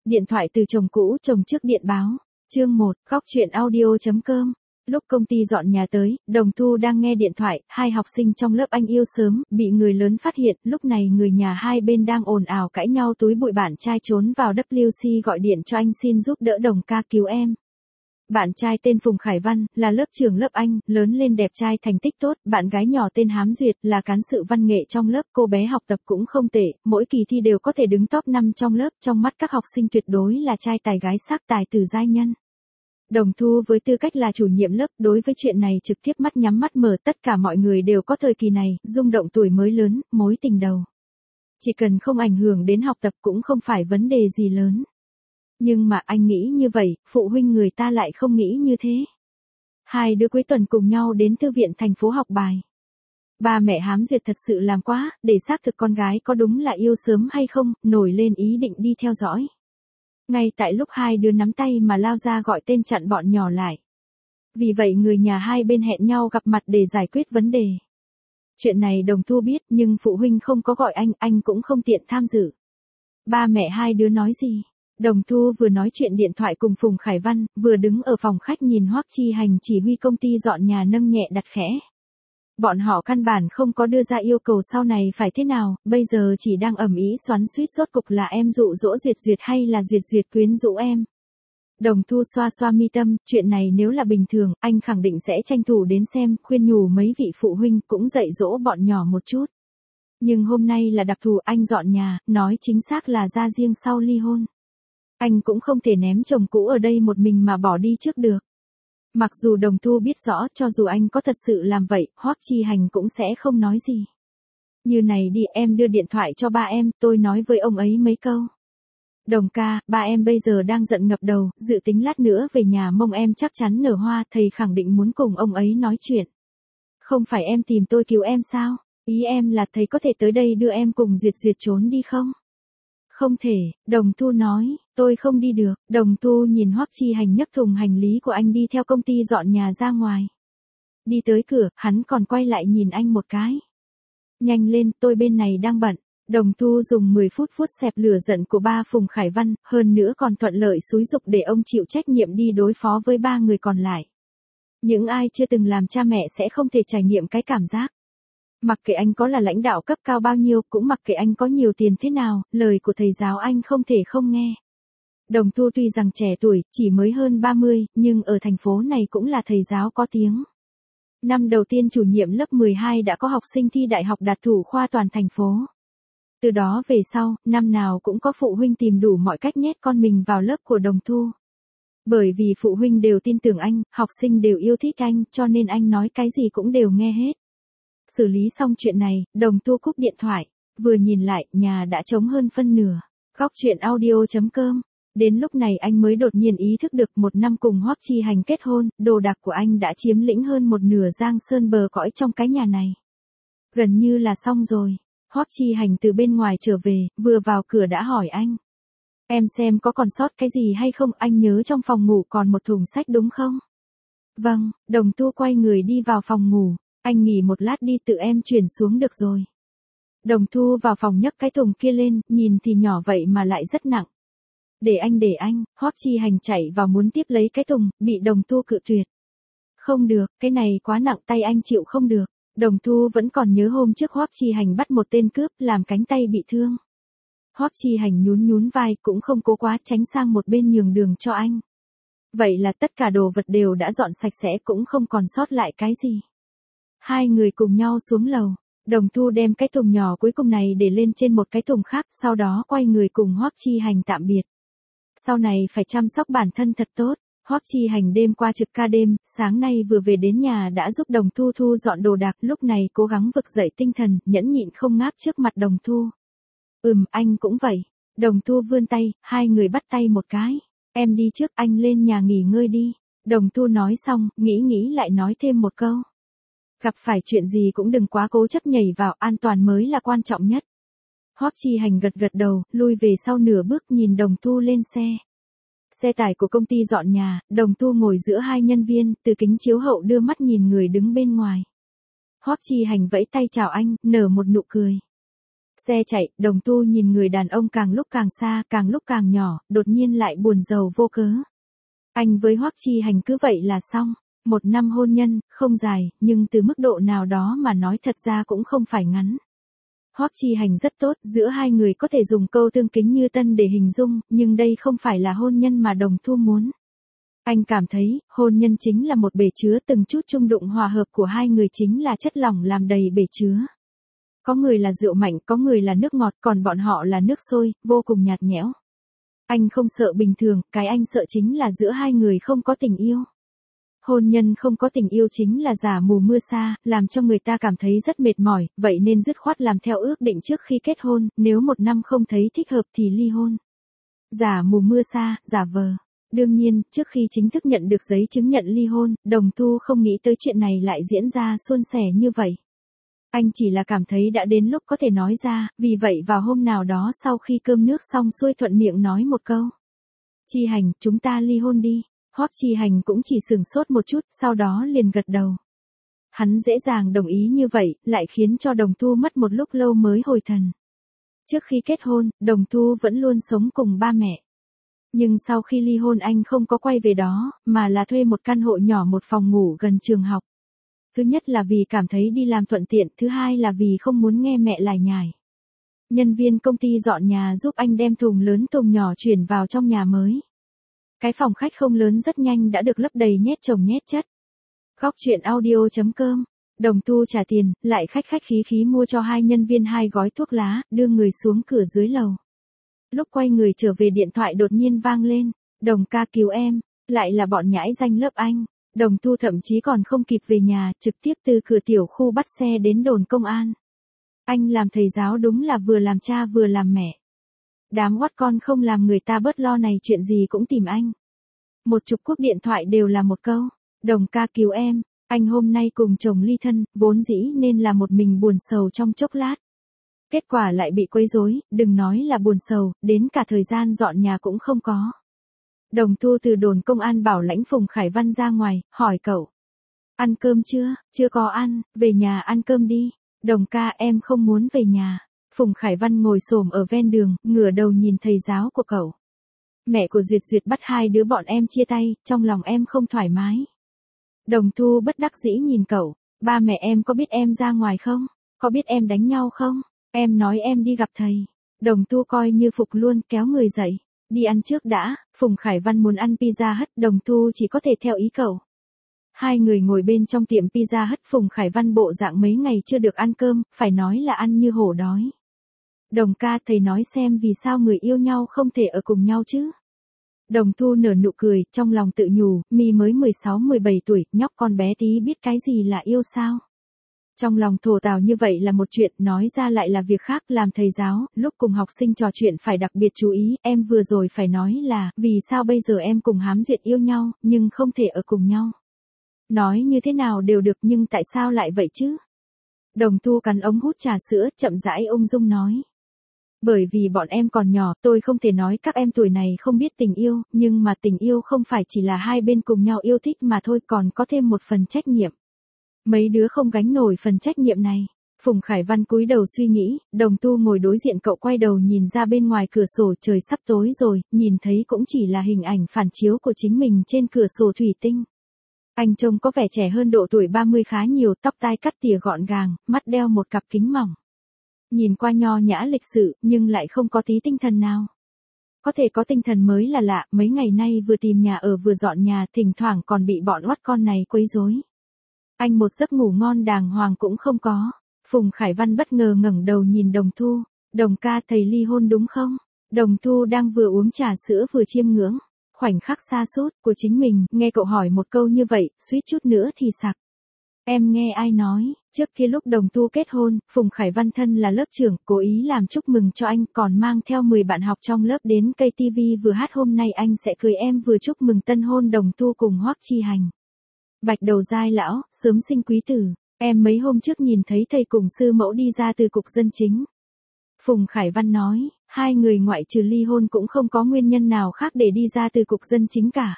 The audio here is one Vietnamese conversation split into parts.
Điện thoại từ chồng cũ chồng trước điện báo. Chương 1, góc chuyện audio.com. Lúc công ty dọn nhà tới, Đồng Thu đang nghe điện thoại, hai học sinh trong lớp anh yêu sớm, bị người lớn phát hiện, lúc này người nhà hai bên đang ồn ào cãi nhau túi bụi bạn trai trốn vào WC gọi điện cho anh xin giúp đỡ Đồng ca cứu em. Bạn trai tên Phùng Khải Văn, là lớp trưởng lớp anh, lớn lên đẹp trai thành tích tốt, bạn gái nhỏ tên Hám Duyệt, là cán sự văn nghệ trong lớp, cô bé học tập cũng không tệ, mỗi kỳ thi đều có thể đứng top 5 trong lớp, trong mắt các học sinh tuyệt đối là trai tài gái sắc tài tử giai nhân. Đồng Thu với tư cách là chủ nhiệm lớp, đối với chuyện này trực tiếp mắt nhắm mắt mở, tất cả mọi người đều có thời kỳ này, rung động tuổi mới lớn, mối tình đầu. Chỉ cần không ảnh hưởng đến học tập cũng không phải vấn đề gì lớn. Nhưng mà anh nghĩ như vậy, phụ huynh người ta lại không nghĩ như thế. Hai đứa cuối tuần cùng nhau đến thư viện thành phố học bài. Ba mẹ Hám Duyệt thật sự làm quá, để xác thực con gái có đúng là yêu sớm hay không, nổi lên ý định đi theo dõi. Ngay tại lúc hai đứa nắm tay mà lao ra gọi tên chặn bọn nhỏ lại. Vì vậy người nhà hai bên hẹn nhau gặp mặt để giải quyết vấn đề. Chuyện này Đồng Thu biết nhưng phụ huynh không có gọi anh cũng không tiện tham dự. Ba mẹ hai đứa nói gì? Đồng Thu vừa nói chuyện điện thoại cùng Phùng Khải Văn, vừa đứng ở phòng khách nhìn Hoắc Chi Hành chỉ huy công ty dọn nhà nâng nhẹ đặt khẽ. Bọn họ căn bản không có đưa ra yêu cầu sau này phải thế nào, bây giờ chỉ đang ầm ĩ xoắn xuýt rốt cục là em dụ dỗ Duyệt Duyệt hay là Duyệt Duyệt quyến rũ em. Đồng Thu xoa xoa mi tâm, chuyện này nếu là bình thường, anh khẳng định sẽ tranh thủ đến xem, khuyên nhủ mấy vị phụ huynh cũng dạy dỗ bọn nhỏ một chút. Nhưng hôm nay là đặc thù, anh dọn nhà, nói chính xác là ra riêng sau ly hôn. Anh cũng không thể ném chồng cũ ở đây một mình mà bỏ đi trước được. Mặc dù Đồng Thu biết rõ cho dù anh có thật sự làm vậy, Hoắc Chi Hành cũng sẽ không nói gì. Như này đi, em đưa điện thoại cho ba em, tôi nói với ông ấy mấy câu. Đồng ca, ba em bây giờ đang giận ngập đầu, dự tính lát nữa về nhà mông em chắc chắn nở hoa, thầy khẳng định muốn cùng ông ấy nói chuyện. Không phải em tìm tôi cứu em sao? Ý em là thầy có thể tới đây đưa em cùng Duyệt Duyệt trốn đi không? Không thể, Đồng Thu nói, tôi không đi được. Đồng Thu nhìn Hoắc Chi Hành nhấc thùng hành lý của anh đi theo công ty dọn nhà ra ngoài. Đi tới cửa, hắn còn quay lại nhìn anh một cái. Nhanh lên, tôi bên này đang bận. Đồng Thu dùng 10 phút xẹp lửa giận của ba Phùng Khải Văn, hơn nữa còn thuận lợi xúi giục để ông chịu trách nhiệm đi đối phó với ba người còn lại. Những ai chưa từng làm cha mẹ sẽ không thể trải nghiệm cái cảm giác. Mặc kệ anh có là lãnh đạo cấp cao bao nhiêu, cũng mặc kệ anh có nhiều tiền thế nào, lời của thầy giáo anh không thể không nghe. Đồng Thu tuy rằng trẻ tuổi, chỉ mới hơn 30, nhưng ở thành phố này cũng là thầy giáo có tiếng. Năm đầu tiên chủ nhiệm lớp 12 đã có học sinh thi đại học đạt thủ khoa toàn thành phố. Từ đó về sau, năm nào cũng có phụ huynh tìm đủ mọi cách nhét con mình vào lớp của Đồng Thu. Bởi vì phụ huynh đều tin tưởng anh, học sinh đều yêu thích anh, cho nên anh nói cái gì cũng đều nghe hết. Xử lý xong chuyện này, Đồng Thu cúp điện thoại, vừa nhìn lại, nhà đã trống hơn phân nửa. Góc chuyện audio.com. Đến lúc này anh mới đột nhiên ý thức được một năm cùng Hoắc Chi Hành kết hôn, đồ đạc của anh đã chiếm lĩnh hơn một nửa giang sơn bờ cõi trong cái nhà này. Gần như là xong rồi. Hoắc Chi Hành từ bên ngoài trở về, vừa vào cửa đã hỏi anh. Em xem có còn sót cái gì hay không, anh nhớ trong phòng ngủ còn một thùng sách đúng không? Vâng, Đồng Thu quay người đi vào phòng ngủ. Anh nghỉ một lát đi, tự em chuyển xuống được rồi. Đồng Thu vào phòng nhấc cái thùng kia lên, nhìn thì nhỏ vậy mà lại rất nặng. Để anh, Hoắc Chi Hành chạy vào muốn tiếp lấy cái thùng, bị Đồng Thu cự tuyệt. Không được, cái này quá nặng, tay anh chịu không được. Đồng Thu vẫn còn nhớ hôm trước Hoắc Chi Hành bắt một tên cướp, làm cánh tay bị thương. Hoắc Chi Hành nhún vai, cũng không cố quá, tránh sang một bên nhường đường cho anh. Vậy là tất cả đồ vật đều đã dọn sạch sẽ, cũng không còn sót lại cái gì. Hai người cùng nhau xuống lầu. Đồng Thu đem cái thùng nhỏ cuối cùng này để lên trên một cái thùng khác, sau đó quay người cùng Hoắc Chi Hành tạm biệt. Sau này phải chăm sóc bản thân thật tốt. Hoắc Chi Hành đêm qua trực ca đêm, sáng nay vừa về đến nhà đã giúp Đồng Thu thu dọn đồ đạc, lúc này cố gắng vực dậy tinh thần, nhẫn nhịn không ngáp trước mặt Đồng Thu. Anh cũng vậy. Đồng Thu vươn tay, hai người bắt tay một cái. Em đi trước, anh lên nhà nghỉ ngơi đi. Đồng Thu nói xong, nghĩ lại nói thêm một câu. Gặp phải chuyện gì cũng đừng quá cố chấp nhảy vào, an toàn mới là quan trọng nhất. Hoắc Chi Hành gật đầu, lui về sau nửa bước nhìn Đồng Thu lên xe. Xe tải của công ty dọn nhà, Đồng Thu ngồi giữa hai nhân viên, từ kính chiếu hậu đưa mắt nhìn người đứng bên ngoài. Hoắc Chi Hành vẫy tay chào anh, nở một nụ cười. Xe chạy, Đồng Tu nhìn người đàn ông càng lúc càng xa, càng lúc càng nhỏ, đột nhiên lại buồn rầu vô cớ. Anh với Hoắc Chi Hành cứ vậy là xong. 1 năm hôn nhân, không dài, nhưng từ mức độ nào đó mà nói thật ra cũng không phải ngắn. Hoắc Chi Hành rất tốt, giữa hai người có thể dùng câu tương kính như tân để hình dung, nhưng đây không phải là hôn nhân mà Đồng Thu muốn. Anh cảm thấy, hôn nhân chính là một bể chứa, từng chút chung đụng hòa hợp của hai người chính là chất lỏng làm đầy bể chứa. Có người là rượu mạnh, có người là nước ngọt, còn bọn họ là nước sôi, vô cùng nhạt nhẽo. Anh không sợ bình thường, cái anh sợ chính là giữa hai người không có tình yêu. Hôn nhân không có tình yêu chính là giả mù mưa sa, làm cho người ta cảm thấy rất mệt mỏi, vậy nên dứt khoát làm theo ước định trước khi kết hôn, nếu 1 năm không thấy thích hợp thì ly hôn. Giả mù mưa sa, giả vờ. Đương nhiên, trước khi chính thức nhận được giấy chứng nhận ly hôn, Đồng Thu không nghĩ tới chuyện này lại diễn ra suôn sẻ như vậy. Anh chỉ là cảm thấy đã đến lúc có thể nói ra, vì vậy vào hôm nào đó sau khi cơm nước xong xuôi thuận miệng nói một câu. Chi Hành, chúng ta ly hôn đi. Hoắc Chi Hành cũng chỉ sửng sốt một chút, sau đó liền gật đầu. Hắn dễ dàng đồng ý như vậy, lại khiến cho Đồng Thu mất một lúc lâu mới hồi thần. Trước khi kết hôn, Đồng Thu vẫn luôn sống cùng ba mẹ. Nhưng sau khi ly hôn anh không có quay về đó, mà là thuê một căn hộ nhỏ một phòng ngủ gần trường học. Thứ nhất là vì cảm thấy đi làm thuận tiện, thứ hai là vì không muốn nghe mẹ lải nhải. Nhân viên công ty dọn nhà giúp anh đem thùng lớn thùng nhỏ chuyển vào trong nhà mới. Cái phòng khách không lớn rất nhanh đã được lấp đầy nhét chồng nhét chất. Góc chuyện audio.com. Đồng Thu trả tiền, lại khách khí khí mua cho hai nhân viên 2 gói thuốc lá, đưa người xuống cửa dưới lầu. Lúc quay người trở về điện thoại đột nhiên vang lên. Đồng ca cứu em, lại là bọn nhãi danh lớp anh. Đồng Thu thậm chí còn không kịp về nhà, trực tiếp từ cửa tiểu khu bắt xe đến đồn công an. Anh làm thầy giáo đúng là vừa làm cha vừa làm mẹ. Đám oắt con không làm người ta bớt lo này, chuyện gì cũng tìm anh. Một chục cuộc điện thoại đều là một câu. Đồng ca cứu em, anh hôm nay cùng chồng ly thân, vốn dĩ nên là một mình buồn sầu trong chốc lát. Kết quả lại bị quấy rối, đừng nói là buồn sầu, đến cả thời gian dọn nhà cũng không có. Đồng Thu từ đồn công an bảo lãnh Phùng Khải Văn ra ngoài, hỏi cậu. Ăn cơm chưa? Chưa có ăn, về nhà ăn cơm đi. Đồng ca em không muốn về nhà. Phùng Khải Văn ngồi xổm ở ven đường, ngửa đầu nhìn thầy giáo của cậu. Mẹ của Duyệt Duyệt bắt hai đứa bọn em chia tay, trong lòng em không thoải mái. Đồng Thu bất đắc dĩ nhìn cậu, ba mẹ em có biết em ra ngoài không? Có biết em đánh nhau không? Em nói em đi gặp thầy. Đồng Thu coi như phục luôn, kéo người dậy. Đi ăn trước đã. Phùng Khải Văn muốn ăn pizza hut, Đồng Thu chỉ có thể theo ý cậu. Hai người ngồi bên trong tiệm pizza hut, Phùng Khải Văn bộ dạng mấy ngày chưa được ăn cơm, phải nói là ăn như hổ đói. Đồng ca, thầy nói xem vì sao người yêu nhau không thể ở cùng nhau chứ? Đồng Thu nở nụ cười, trong lòng tự nhủ, mi mới 16-17 tuổi, nhóc con bé tí biết cái gì là yêu sao? Trong lòng thổ tào như vậy là một chuyện, nói ra lại là việc khác. Làm thầy giáo, lúc cùng học sinh trò chuyện phải đặc biệt chú ý, em vừa rồi phải nói là, vì sao bây giờ em cùng Hám Duyệt yêu nhau, nhưng không thể ở cùng nhau. Nói như thế nào đều được, nhưng tại sao lại vậy chứ? Đồng Thu cắn ống hút trà sữa, chậm rãi ung dung nói. Bởi vì bọn em còn nhỏ, tôi không thể nói các em tuổi này không biết tình yêu, nhưng mà tình yêu không phải chỉ là hai bên cùng nhau yêu thích mà thôi, còn có thêm một phần trách nhiệm. Mấy đứa không gánh nổi phần trách nhiệm này. Phùng Khải Văn cúi đầu suy nghĩ, Đồng Thu ngồi đối diện cậu quay đầu nhìn ra bên ngoài cửa sổ, trời sắp tối rồi, nhìn thấy cũng chỉ là hình ảnh phản chiếu của chính mình trên cửa sổ thủy tinh. Anh trông có vẻ trẻ hơn độ tuổi 30 khá nhiều, tóc tai cắt tỉa gọn gàng, mắt đeo một cặp kính mỏng. Nhìn qua nho nhã lịch sự, nhưng lại không có tí tinh thần nào. Có thể có tinh thần mới là lạ, mấy ngày nay vừa tìm nhà ở vừa dọn nhà, thỉnh thoảng còn bị bọn oắt con này quấy rối. Anh một giấc ngủ ngon đàng hoàng cũng không có. Phùng Khải Văn bất ngờ ngẩng đầu nhìn Đồng Thu. Đồng ca, thầy ly hôn đúng không? Đồng Thu đang vừa uống trà sữa vừa chiêm ngưỡng khoảnh khắc xa sút của chính mình, nghe cậu hỏi một câu như vậy, suýt chút nữa thì sặc. Em nghe ai nói, trước kia lúc Đồng Thu kết hôn, Phùng Khải Văn thân là lớp trưởng, cố ý làm chúc mừng cho anh, còn mang theo 10 bạn học trong lớp đến cây TV vừa hát hôm nay anh sẽ cưới em, vừa chúc mừng tân hôn Đồng Thu cùng Hoắc Chi Hành. Bạch đầu giai lão, sớm sinh quý tử, em mấy hôm trước nhìn thấy thầy cùng sư mẫu đi ra từ cục dân chính. Phùng Khải Văn nói, hai người ngoại trừ ly hôn cũng không có nguyên nhân nào khác để đi ra từ cục dân chính cả.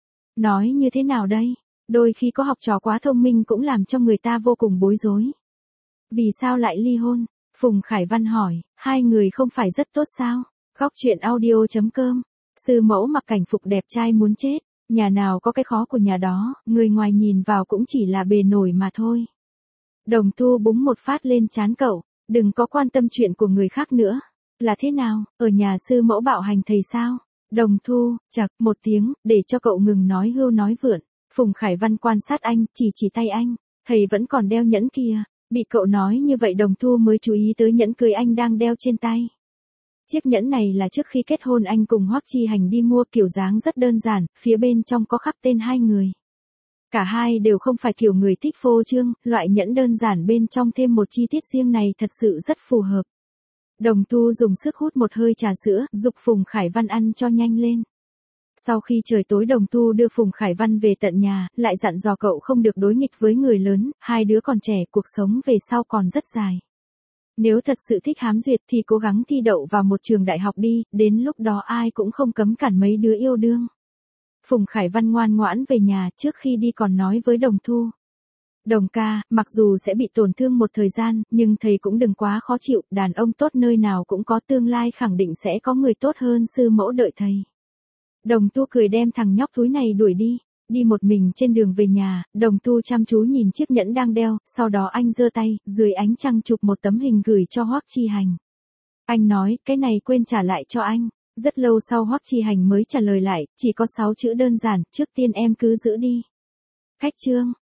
Nói như thế nào đây? Đôi khi có học trò quá thông minh cũng làm cho người ta vô cùng bối rối. Vì sao lại ly hôn? Phùng Khải Văn hỏi, hai người không phải rất tốt sao? Góc chuyện audio.com. Sư mẫu mặc cảnh phục đẹp trai muốn chết, nhà nào có cái khó của nhà đó, người ngoài nhìn vào cũng chỉ là bề nổi mà thôi. Đồng Thu búng một phát lên trán cậu, đừng có quan tâm chuyện của người khác nữa. Là thế nào, ở nhà sư mẫu bạo hành thầy sao? Đồng Thu, chậc, một tiếng, để cho cậu ngừng nói hưu nói vượn. Phùng Khải Văn quan sát anh, chỉ tay anh, thầy vẫn còn đeo nhẫn kia. Bị cậu nói như vậy Đồng Thu mới chú ý tới nhẫn cưới anh đang đeo trên tay. Chiếc nhẫn này là trước khi kết hôn anh cùng Hoắc Chi Hành đi mua, kiểu dáng rất đơn giản, phía bên trong có khắc tên hai người. Cả hai đều không phải kiểu người thích phô trương, loại nhẫn đơn giản bên trong thêm một chi tiết riêng này thật sự rất phù hợp. Đồng Thu dùng sức hút một hơi trà sữa, giục Phùng Khải Văn ăn cho nhanh lên. Sau khi trời tối Đồng Thu đưa Phùng Khải Văn về tận nhà, lại dặn dò cậu không được đối nghịch với người lớn, hai đứa còn trẻ, cuộc sống về sau còn rất dài. Nếu thật sự thích hám duyệt thì cố gắng thi đậu vào một trường đại học đi, đến lúc đó ai cũng không cấm cản mấy đứa yêu đương. Phùng Khải Văn ngoan ngoãn về nhà, trước khi đi còn nói với Đồng Thu. Đồng ca, mặc dù sẽ bị tổn thương một thời gian, nhưng thầy cũng đừng quá khó chịu, đàn ông tốt nơi nào cũng có, tương lai khẳng định sẽ có người tốt hơn sư mẫu đợi thầy. Đồng Thu cười đem thằng nhóc thúi này đuổi đi. Đi một mình trên đường về nhà, Đồng Thu chăm chú nhìn chiếc nhẫn đang đeo, sau đó anh giơ tay, dưới ánh trăng chụp một tấm hình gửi cho Hoắc Chi Hành. Anh nói, cái này quên trả lại cho anh. Rất lâu sau Hoắc Chi Hành mới trả lời lại, chỉ có 6 chữ đơn giản, trước tiên em cứ giữ đi. Khách trương.